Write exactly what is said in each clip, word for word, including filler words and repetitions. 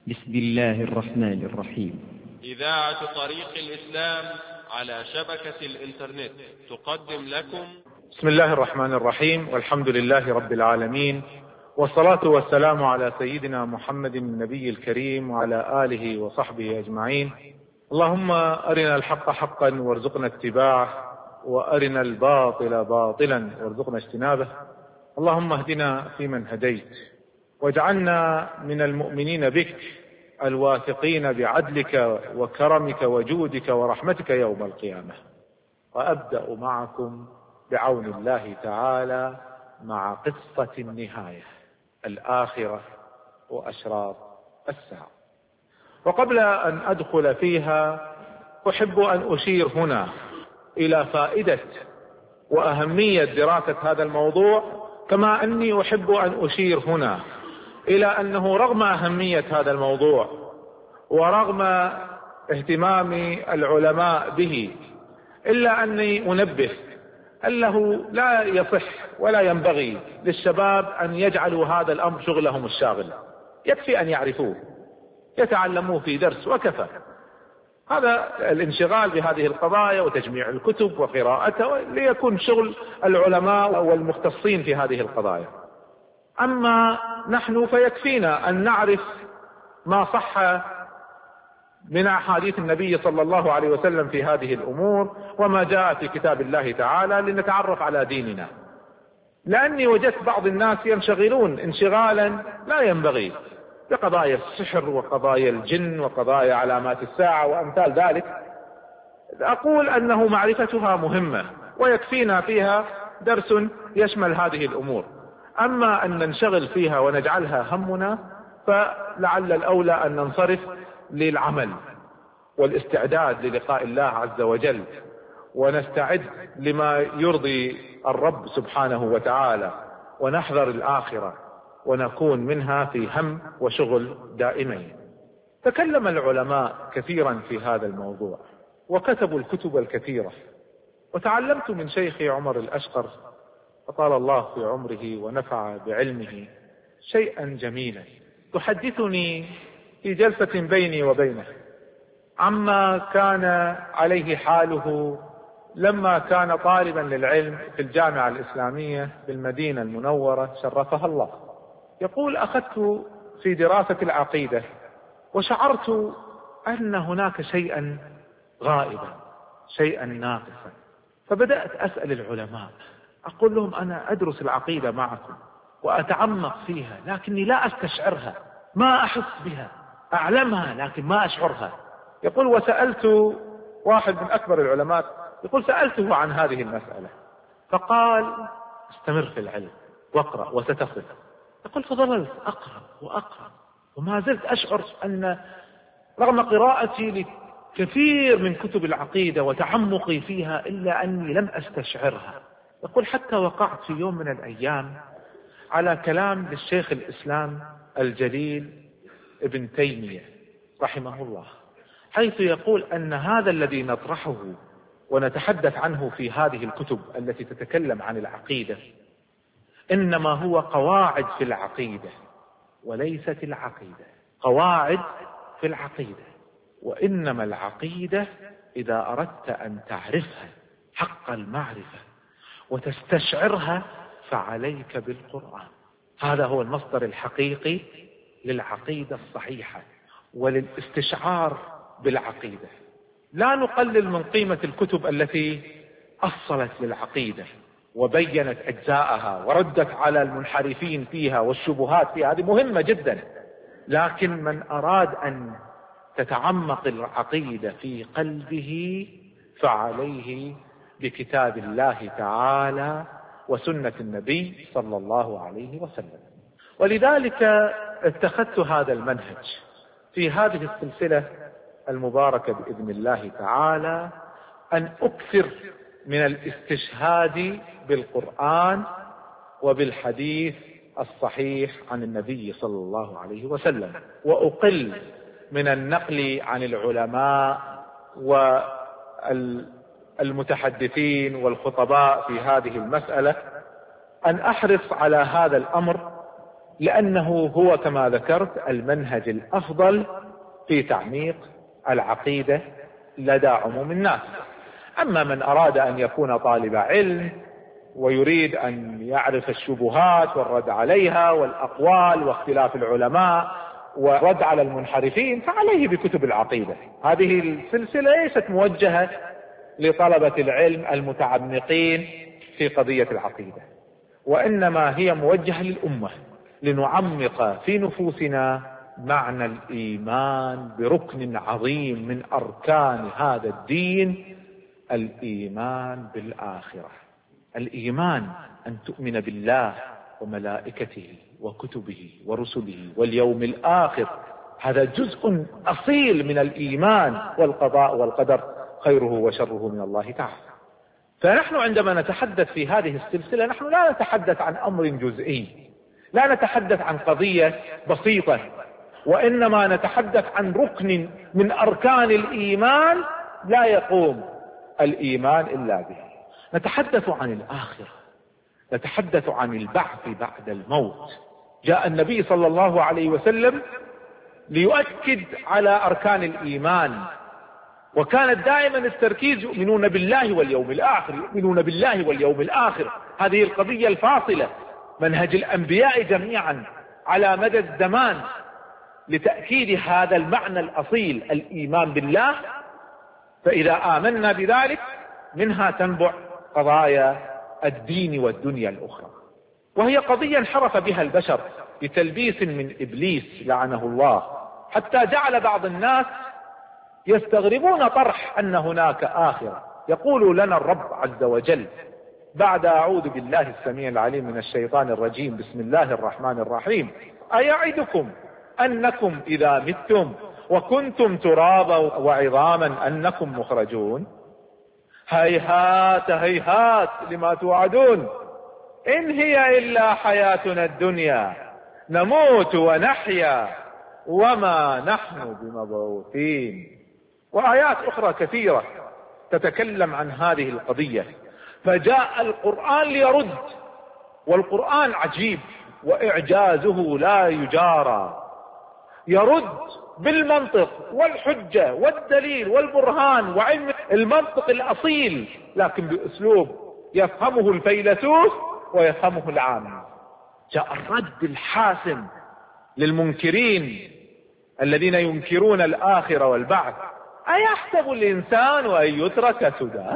بسم الله الرحمن الرحيم. إذاعة طريق الإسلام على شبكة الإنترنت تقدم لكم بسم الله الرحمن الرحيم، والحمد لله رب العالمين، والصلاة والسلام على سيدنا محمد النبي الكريم وعلى آله وصحبه أجمعين. اللهم أرنا الحق حقا وارزقنا اتباعه، وأرنا الباطل باطلا وارزقنا اجتنابه. اللهم اهدنا فيمن هديت، واجعلنا من المؤمنين بك الواثقين بعدلك وكرمك وجودك ورحمتك يوم القيامة. وأبدأ معكم بعون الله تعالى مع قصة النهاية الآخرة وأشراط الساعة. وقبل أن أدخل فيها أحب أن أشير هنا إلى فائدة وأهمية دراسة هذا الموضوع، كما أني أحب أن أشير هنا إلى أنه رغم أهمية هذا الموضوع ورغم اهتمام العلماء به، إلا أني أنبه أنه لا يصح ولا ينبغي للشباب أن يجعلوا هذا الأمر شغلهم الشاغل. يكفي أن يعرفوه، يتعلموه في درس وكفى. هذا الانشغال بهذه القضايا وتجميع الكتب وقراءتها ليكون شغل العلماء والمختصين في هذه القضايا. أما نحن فيكفينا أن نعرف ما صح من أحاديث النبي صلى الله عليه وسلم في هذه الأمور وما جاء في كتاب الله تعالى لنتعرف على ديننا. لأني وجدت بعض الناس ينشغلون انشغالا لا ينبغي بقضايا السحر وقضايا الجن وقضايا علامات الساعة وأمثال ذلك. أقول أنه معرفتها مهمة ويكفينا فيها درس يشمل هذه الأمور. أما أن ننشغل فيها ونجعلها همنا، فلعل الأولى أن ننصرف للعمل والاستعداد للقاء الله عز وجل، ونستعد لما يرضي الرب سبحانه وتعالى، ونحذر الآخرة ونكون منها في هم وشغل دائمين. تكلم العلماء كثيرا في هذا الموضوع وكتبوا الكتب الكثيرة، وتعلمت من شيخي عمر الأشقر أطال الله في عمره ونفع بعلمه شيئا جميلا تحدثني في جلسة بيني وبينه عما كان عليه حاله لما كان طالبا للعلم في الجامعة الإسلامية بالمدينة المنورة شرفها الله. يقول: أخذت في دراسة العقيدة وشعرت أن هناك شيئا غائبا، شيئا ناقصا، فبدأت أسأل العلماء، أقول لهم: أنا أدرس العقيدة معكم وأتعمق فيها، لكني لا أستشعرها، ما أحس بها، أعلمها لكن ما أشعرها. يقول: وسألت واحد من أكبر العلماء، يقول: سألته عن هذه المسألة فقال: استمر في العلم واقرأ وستصل. يقول: فظللت أقرأ وأقرأ وما زلت أشعر أن رغم قراءتي لكثير من كتب العقيدة وتعمقي فيها إلا أني لم أستشعرها. يقول: حتى وقعت في يوم من الأيام على كلام للشيخ الإسلام الجليل ابن تيمية رحمه الله، حيث يقول أن هذا الذي نطرحه ونتحدث عنه في هذه الكتب التي تتكلم عن العقيدة إنما هو قواعد في العقيدة وليست العقيدة. قواعد في العقيدة، وإنما العقيدة إذا أردت أن تعرفها حق المعرفة وتستشعرها فعليك بالقرآن. هذا هو المصدر الحقيقي للعقيدة الصحيحة وللاستشعار بالعقيدة. لا نقلل من قيمة الكتب التي أصلت للعقيدة وبينت أجزاءها وردت على المنحرفين فيها والشبهات فيها، هذه مهمة جدا. لكن من أراد أن تتعمق العقيدة في قلبه فعليه بكتاب الله تعالى وسنة النبي صلى الله عليه وسلم. ولذلك اتخذت هذا المنهج في هذه السلسلة المباركة بإذن الله تعالى، أن أكثر من الاستشهاد بالقرآن وبالحديث الصحيح عن النبي صلى الله عليه وسلم، وأقل من النقل عن العلماء والمتحدثين والخطباء في هذه المسألة. أن أحرص على هذا الأمر لأنه هو كما ذكرت المنهج الأفضل في تعميق العقيدة لدى عموم الناس. أما من أراد أن يكون طالب علم ويريد أن يعرف الشبهات والرد عليها والأقوال واختلاف العلماء ورد على المنحرفين فعليه بكتب العقيدة. هذه السلسلة ليست موجهة لطلبة العلم المتعمقين في قضية العقيدة، وإنما هي موجهة للأمة لنعمق في نفوسنا معنى الإيمان بركن عظيم من أركان هذا الدين، الإيمان بالآخرة. الإيمان أن تؤمن بالله وملائكته وكتبه ورسله واليوم الآخر، هذا جزء أصيل من الإيمان، والقضاء والقدر خيره وشره من الله تعالى. فنحن عندما نتحدث في هذه السلسلة نحن لا نتحدث عن أمر جزئي، لا نتحدث عن قضية بسيطة، وإنما نتحدث عن ركن من أركان الإيمان لا يقوم الإيمان إلا به. نتحدث عن الآخرة، نتحدث عن البعث بعد الموت. جاء النبي صلى الله عليه وسلم ليؤكد على أركان الإيمان، وكانت دائما التركيز يؤمنون بالله واليوم الآخر، يؤمنون بالله واليوم الآخر. هذه القضية الفاصلة، منهج الأنبياء جميعا على مدى الزمان لتأكيد هذا المعنى الأصيل، الإيمان بالله. فإذا آمنا بذلك منها تنبع قضايا الدين والدنيا الأخرى، وهي قضية انحرف بها البشر بتلبيس من إبليس لعنه الله، حتى جعل بعض الناس يستغربون طرح أن هناك آخرة. يقول لنا الرب عز وجل بعد أعوذ بالله السميع العليم من الشيطان الرجيم بسم الله الرحمن الرحيم: أيعدكم أنكم إذا متم وكنتم ترابا وعظاما أنكم مخرجون؟ هيهات هيهات لما توعدون، إن هي إلا حياتنا الدنيا نموت ونحيا وما نحن بمبعوثين. وآيات أخرى كثيرة تتكلم عن هذه القضية. فجاء القرآن ليرد، والقرآن عجيب وإعجازه لا يجارى، يرد بالمنطق والحجة والدليل والبرهان وعلم المنطق الأصيل، لكن بأسلوب يفهمه الفيلسوف ويفهمه العام. جاء الرد الحاسم للمنكرين الذين ينكرون الآخرة والبعث: أيحسب الإنسان أن يترك سدى؟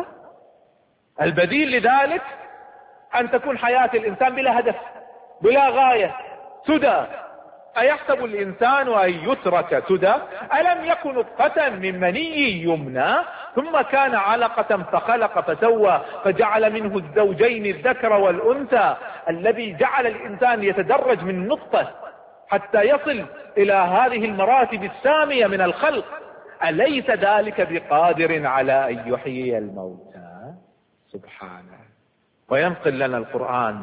البديل لذلك أن تكون حياة الإنسان بلا هدف بلا غاية، سدى. أيحسب الإنسان أن يترك سدى؟ ألم يكن نطفة من مني يمنى ثم كان علقة فخلق فسوى فجعل منه الزوجين الذكر والأنثى، الذي جعل الإنسان يتدرج من نطفة حتى يصل إلى هذه المراتب السامية من الخلق. أليس ذلك بقادر على أن يحيي الموتى؟ سبحانه. وينقل لنا القرآن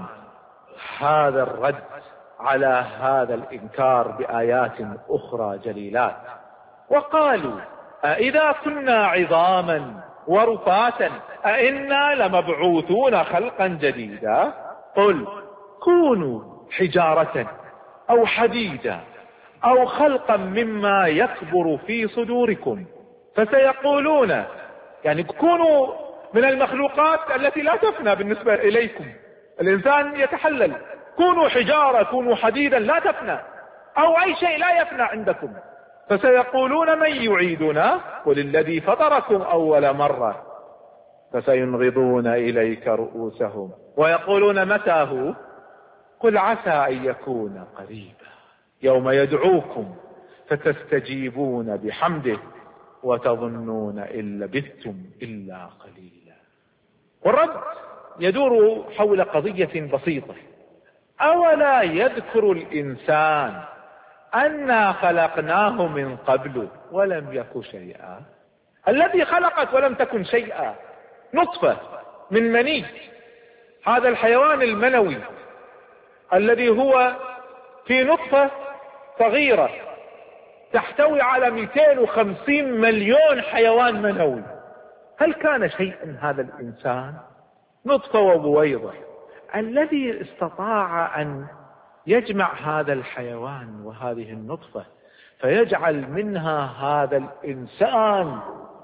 هذا الرد على هذا الإنكار بآيات أخرى جليلات. وقالوا: أإذا كنا عظاما ورفاتا أإنا لمبعوثون خلقا جديدا؟ قل كونوا حجارة أو حديدا أو خلقا مما يكبر في صدوركم فسيقولون، يعني كونوا من المخلوقات التي لا تفنى بالنسبة إليكم، الإنسان يتحلل، كونوا حجارة كونوا حديدا لا تفنى، أو أي شيء لا يفنى عندكم. فسيقولون من يعيدنا؟ قل الذي فطركم أول مرة فسينغضون إليك رؤوسهم ويقولون متى هو؟ قل عسى أن يكون قريبا يوم يدعوكم فتستجيبون بحمده وتظنون إن لبثتم إلا قليلا. والرد يدور حول قضية بسيطة: أولا يذكر الإنسان أنا خلقناه من قبل ولم يك شيئا؟ الذي خلقك ولم تكن شيئا، نطفة من مني، هذا الحيوان المنوي الذي هو في نطفة صغيرة تحتوي على مئتين وخمسين مليون حيوان منوي. هل كان شيئا هذا الإنسان؟ نطفة وبويضة. الذي استطاع أن يجمع هذا الحيوان وهذه النطفة فيجعل منها هذا الإنسان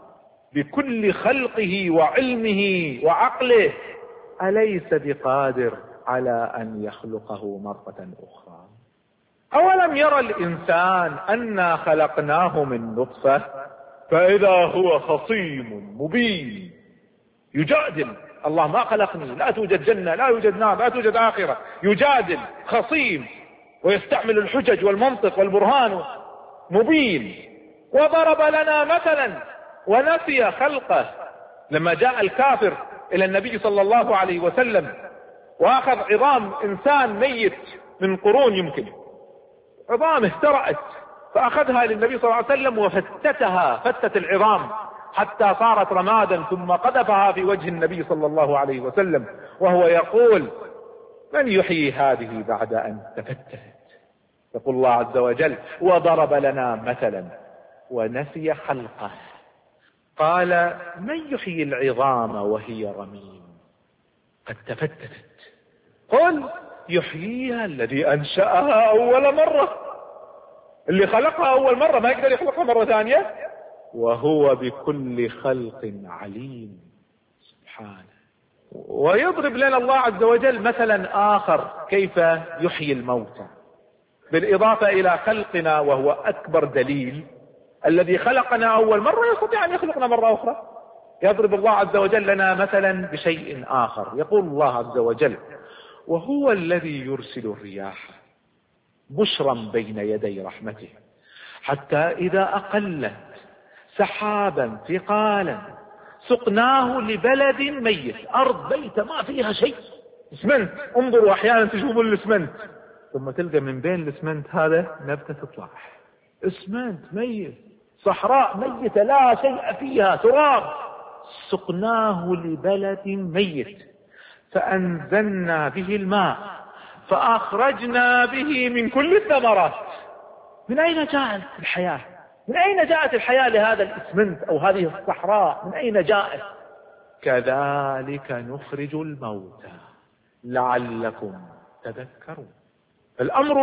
بكل خلقه وعلمه وعقله، أليس بقادر على أن يخلقه مرة أخرى؟ أولم يرى الإنسان أنا خلقناه من نطفة فإذا هو خصيم مبين يجادل الله ما خلقني، لا توجد جنة، لا يوجد نار، لا توجد آخرة، يجادل خصيم ويستعمل الحجج والمنطق والبرهان مبين. وضرب لنا مثلا ونسي خلقه. لما جاء الكافر إلى النبي صلى الله عليه وسلم وأخذ عظام إنسان ميت من قرون، يمكن عظام اهترأت، فأخذها للنبي صلى الله عليه وسلم وفتتها فتت العظام حتى صارت رمادا، ثم قذفها في وجه النبي صلى الله عليه وسلم وهو يقول: من يحيي هذه بعد أن تفتت؟ يقول الله عز وجل: وضرب لنا مثلا ونسي خلقه. قال: من يحيي العظام وهي رميم قد تفتتت؟ قل: يحييها الذي أنشأها أول مرة. اللي خلقها أول مرة ما يقدر يخلقها مرة ثانية، وهو بكل خلق عليم سبحانه. ويضرب لنا الله عز وجل مثلا آخر كيف يحيي الموتى، بالإضافة إلى خلقنا، وهو أكبر دليل. الذي خلقنا أول مرة يستطيع أن يخلقنا مرة أخرى. يضرب الله عز وجل لنا مثلا بشيء آخر. يقول الله عز وجل: وهو الذي يرسل الرياح بشرا بين يدي رحمته حتى إذا أقلت سحابا ثقالا سقناه لبلد ميت. أرض بيتة ما فيها شيء، اسمنت. انظروا أحيانا تشوفون الاسمنت ثم تلقى من بين الاسمنت هذا نبتة تطلع، اسمنت ميت، صحراء ميتة لا شيء فيها، تراب. سقناه لبلد ميت فأنزلنا به الماء فأخرجنا به من كل الثمرات. من أين جاءت الحياة؟ من أين جاءت الحياة لهذا الإسمنت أو هذه الصحراء؟ من أين جاءت؟ كذلك نخرج الموتى لعلكم تذكرون. الأمر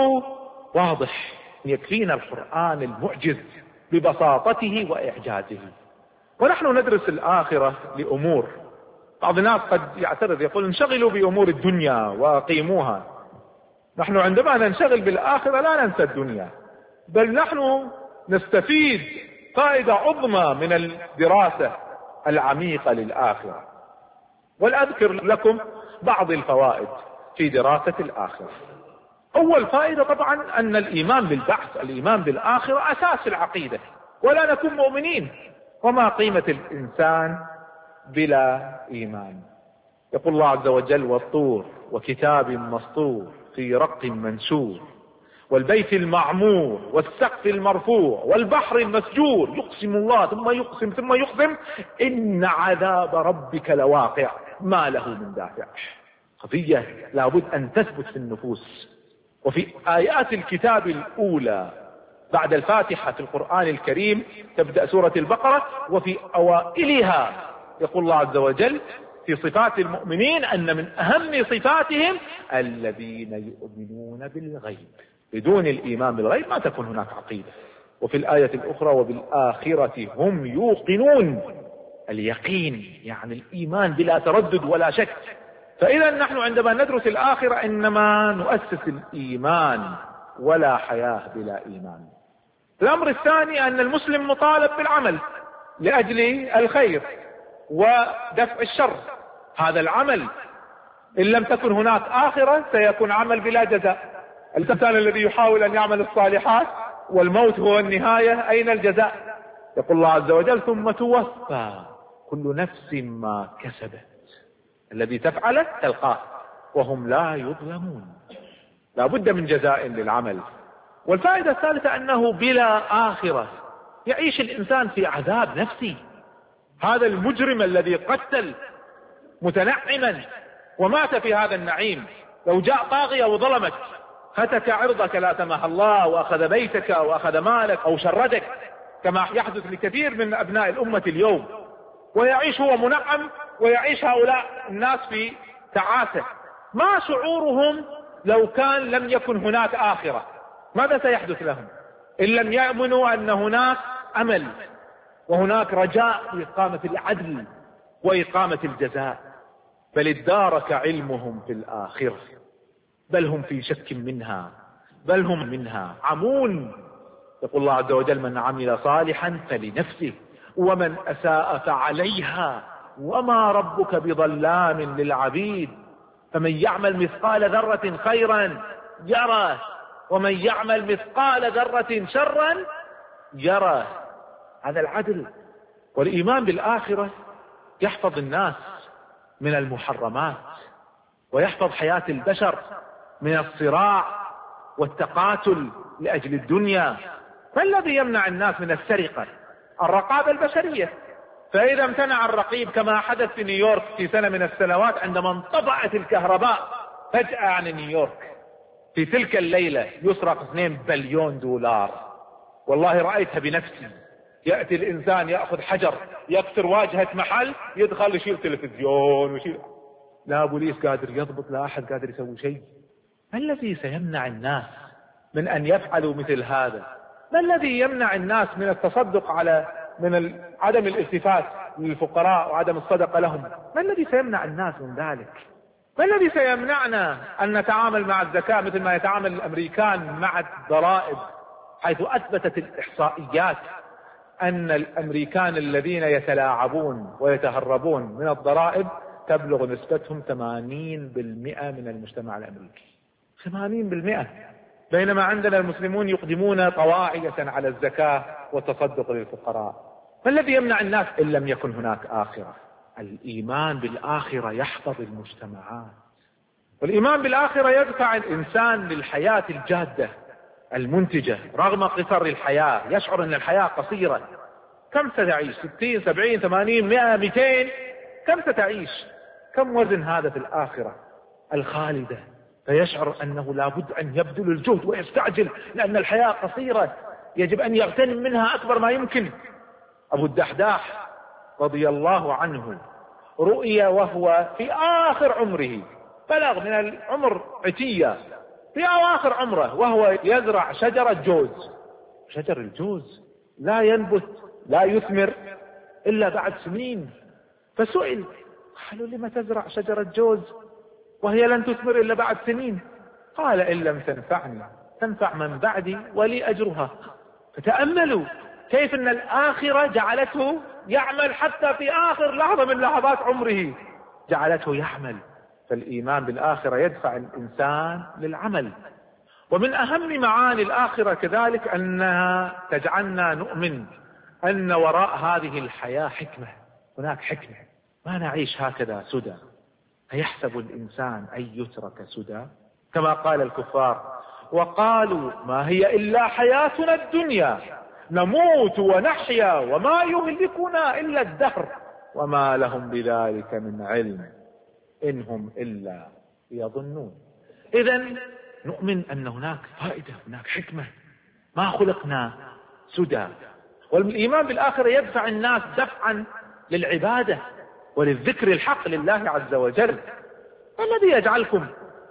واضح، يكفينا القرآن المعجز ببساطته وإعجازه. ونحن ندرس الآخرة لأمور. بعض الناس قد يعترض يقول: انشغلوا بأمور الدنيا وقيموها. نحن عندما ننشغل بالآخرة لا ننسى الدنيا، بل نحن نستفيد فائدة عظمى من الدراسة العميقة للآخرة. والأذكر لكم بعض الفوائد في دراسة الآخرة. أول فائدة طبعا أن الإيمان بالبعث، الإيمان بالآخرة أساس العقيدة، ولا نكون مؤمنين. وما قيمة الإنسان بلا إيمان؟ يقول الله عز وجل: والطور وكتاب مسطور في رق منشور والبيت المعمور والسقف المرفوع والبحر المسجور. يقسم الله ثم يقسم ثم يقسم إن عذاب ربك لواقع ما له من دافع. قضية لابد أن تثبت في النفوس. وفي آيات الكتاب الأولى بعد الفاتحة في القرآن الكريم تبدأ سورة البقرة، وفي أوائلها يقول الله عز وجل في صفات المؤمنين أن من أهم صفاتهم الذين يؤمنون بالغيب. بدون الإيمان بالغيب ما تكون هناك عقيدة. وفي الآية الأخرى: وبالآخرة هم يوقنون. اليقين يعني الإيمان بلا تردد ولا شك. فإذا نحن عندما ندرس الآخرة إنما نؤسس الإيمان، ولا حياة بلا إيمان. الأمر الثاني أن المسلم مطالب بالعمل لأجل الخير ودفع الشر. هذا العمل إن لم تكن هناك آخرة سيكون عمل بلا جزاء. الإنسان الذي يحاول أن يعمل الصالحات والموت هو النهاية، أين الجزاء؟ يقول الله عز وجل: ثم توفى كل نفس ما كسبت. الذي تفعله تلقاه وهم لا يظلمون. لا بد من جزاء للعمل. والفائدة الثالثة أنه بلا آخرة يعيش الإنسان في عذاب نفسي. هذا المجرم الذي قتل متنعما ومات في هذا النعيم، لو جاء طاغية وظلمك فتك عرضك لا سمح الله وأخذ بيتك وأخذ مالك أو شردك كما يحدث لكثير من أبناء الأمة اليوم، ويعيش هو منعم ويعيش هؤلاء الناس في تعاسة، ما شعورهم لو كان لم يكن هناك آخرة ماذا سيحدث لهم إن لم يؤمنوا أن هناك أمل وهناك رجاء لإقامة العدل وإقامة الجزاء؟ بل ادارك علمهم في الآخرة، بل هم في شك منها، بل هم منها عمون. يقول الله عز وجل: من عمل صالحا فلنفسه ومن أساء فعليها وما ربك بظلام للعبيد. فمن يعمل مثقال ذرة خيرا يره ومن يعمل مثقال ذرة شرا يره. هذا العدل. والإيمان بالآخرة يحفظ الناس من المحرمات ويحفظ حياة البشر من الصراع والتقاتل لأجل الدنيا. ما الذي يمنع الناس من السرقة؟ الرقابة البشرية. فإذا امتنع الرقيب كما حدث في نيويورك في سنة من السنوات عندما انقطعت الكهرباء فجأة عن نيويورك، في تلك الليلة يسرق اثنين بليون دولار. والله رأيتها بنفسي. يأتي الإنسان يأخذ حجر يكسر واجهة محل، يدخل يشيل تلفزيون ويشيل، لا بوليس قادر يضبط، لا أحد قادر يسوي شيء. ما الذي سيمنع الناس من أن يفعلوا مثل هذا؟ ما الذي يمنع الناس من التصدق على من عدم الالتفات للفقراء وعدم الصدقة لهم؟ ما الذي سيمنع الناس من ذلك؟ ما الذي سيمنعنا أن نتعامل مع الزكاة مثل ما يتعامل الأمريكان مع الضرائب، حيث أثبتت الإحصائيات أن الأمريكان الذين يتلاعبون ويتهربون من الضرائب تبلغ نسبتهم ثمانين بالمئة من المجتمع الأمريكي. ثمانين بالمئة. بينما عندنا المسلمون يقدمون طواعية على الزكاة والتصدق للفقراء. ما الذي يمنع الناس إن لم يكن هناك آخرة؟ الإيمان بالآخرة يحفظ المجتمعات. والإيمان بالآخرة يدفع الإنسان للحياة الجادة المنتجة رغم قصر الحياة. يشعر أن الحياة قصيرة. كم ستعيش؟ ستين سبعين ثمانين مئة مئتين؟ كم ستعيش؟ كم وزن هذا في الآخرة الخالدة؟ فيشعر أنه لابد أن يبذل الجهد ويستعجل لأن الحياة قصيرة، يجب أن يغتنم منها أكبر ما يمكن. أبو الدحداح رضي الله عنه رؤيا وهو في آخر عمره، بلغ من العمر عتية، في أواخر عمره، وهو يزرع شجرة جوز. شجر الجوز لا ينبت لا يثمر إلا بعد سنين. فسئل، قالوا: لما تزرع شجرة جوز وهي لن تثمر إلا بعد سنين؟ قال: إن لم تنفعني تنفع من بعدي ولي أجرها. فتأملوا كيف أن الآخرة جعلته يعمل حتى في آخر لحظة من لحظات عمره، جعلته يعمل. فالإيمان بالآخرة يدفع الإنسان للعمل. ومن أهم معاني الآخرة كذلك أنها تجعلنا نؤمن أن وراء هذه الحياة حكمة. هناك حكمة، ما نعيش هكذا سدى. أيحسب الإنسان أن يترك سدى؟ كما قال الكفار: وقالوا ما هي إلا حياتنا الدنيا نموت ونحيا وما يهلكنا إلا الدهر وما لهم بذلك من علم إن هم إلا يظنون. إذن نؤمن أن هناك فائدة، هناك حكمة، ما خلقنا سدى. والإيمان بالآخرة يدفع الناس دفعا للعبادة وللذكر الحق لله عز وجل. ما الذي يجعلكم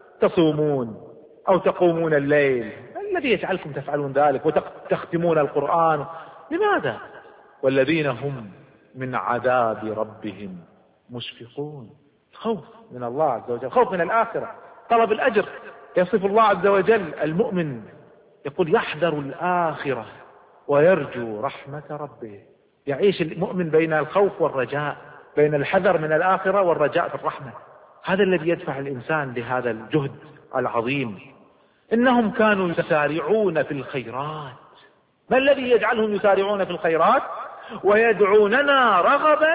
تصومون أو تقومون الليل؟ ما الذي يجعلكم تفعلون ذلك وتختمون القرآن؟ لماذا؟ والذين هم من عذاب ربهم مشفقون. خوف من الله عز وجل، خوف من الآخرة، طلب الأجر. يصف الله عز وجل المؤمن يقول: يحذر الآخرة ويرجو رحمة ربه. يعيش المؤمن بين الخوف والرجاء، بين الحذر من الآخرة والرجاء في الرحمة. هذا الذي يدفع الإنسان لهذا الجهد العظيم. إنهم كانوا يسارعون في الخيرات. ما الذي يجعلهم يسارعون في الخيرات؟ ويدعوننا رغبا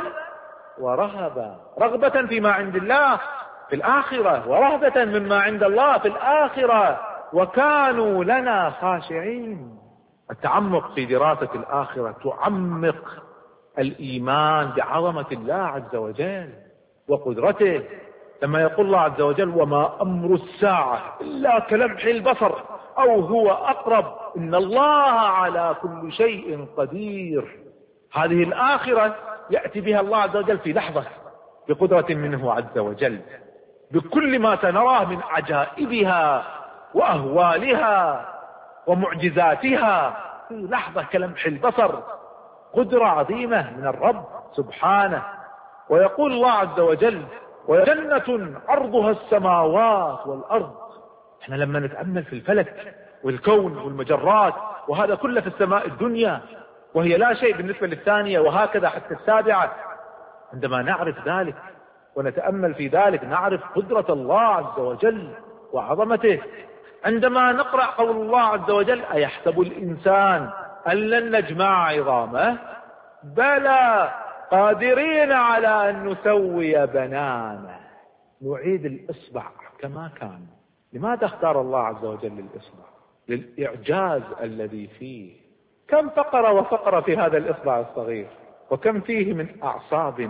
ورهبا. رغبة فيما عند الله في الآخرة، ورهبة مما عند الله في الآخرة، وكانوا لنا خاشعين. التعمق في دراسة الآخرة تعمق الإيمان بعظمة الله عز وجل وقدرته. لما يقول الله عز وجل: وما أمر الساعة إلا كلمح البصر أو هو أقرب إن الله على كل شيء قدير. هذه الآخرة يأتي بها الله عز وجل في لحظة بقدرة منه عز وجل. بكل ما سنراه من عجائبها وأهوالها ومعجزاتها في لحظة كلمح البصر. قدرة عظيمة من الرب سبحانه. ويقول الله عز وجل: وجنة عرضها السماوات والأرض. احنا لما نتأمل في الفلك والكون والمجرات وهذا كله في السماء الدنيا وهي لا شيء بالنسبة للثانية وهكذا حتى السابعة، عندما نعرف ذلك ونتأمل في ذلك نعرف قدرة الله عز وجل وعظمته. عندما نقرأ قول الله عز وجل: أيحسب الإنسان أن لن نجمع عظامه بلى قادرين على أن نسوي بنانه. نعيد الإصبع كما كان. لماذا اختار الله عز وجل الإصبع؟ للإعجاز الذي فيه. كم فقرة وفقرة في هذا الإصبع الصغير، وكم فيه من أعصاب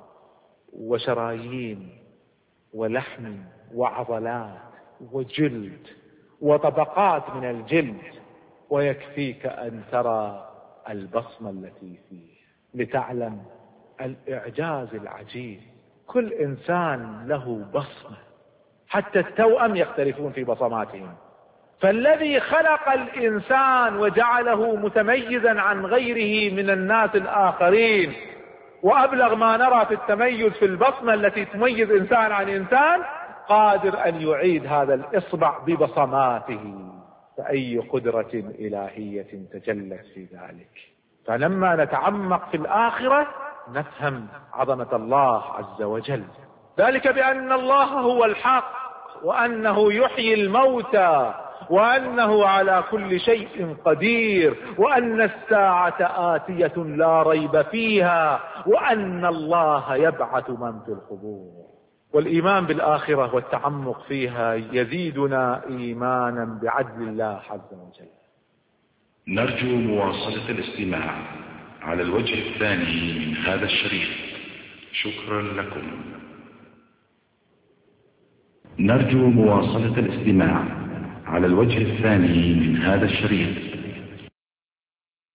وشرايين ولحم وعضلات وجلد وطبقات من الجلد. ويكفيك أن ترى البصمة التي فيه لتعلم الإعجاز العجيب. كل إنسان له بصمة، حتى التوأم يختلفون في بصماتهم. فالذي خلق الإنسان وجعله متميزا عن غيره من الناس الآخرين، وأبلغ ما نرى في التميز في البصمة التي تميز إنسان عن إنسان، قادر أن يعيد هذا الإصبع ببصماته. فأي قدرة إلهية تجلت في ذلك. فلما نتعمق في الآخرة نفهم عظمة الله عز وجل. ذلك بأن الله هو الحق، وأنه يحيي الموتى، وأنه على كل شيء قدير، وأن الساعة آتية لا ريب فيها، وأن الله يبعث من في القبور. والإيمان بالآخرة والتعمق فيها يزيدنا إيمانا بعدل الله عز وجل. نرجو مواصلة الاستماع على الوجه الثاني من هذا الشريط. شكرا لكم. نرجو مواصلة الاستماع على الوجه الثاني من هذا الشريط.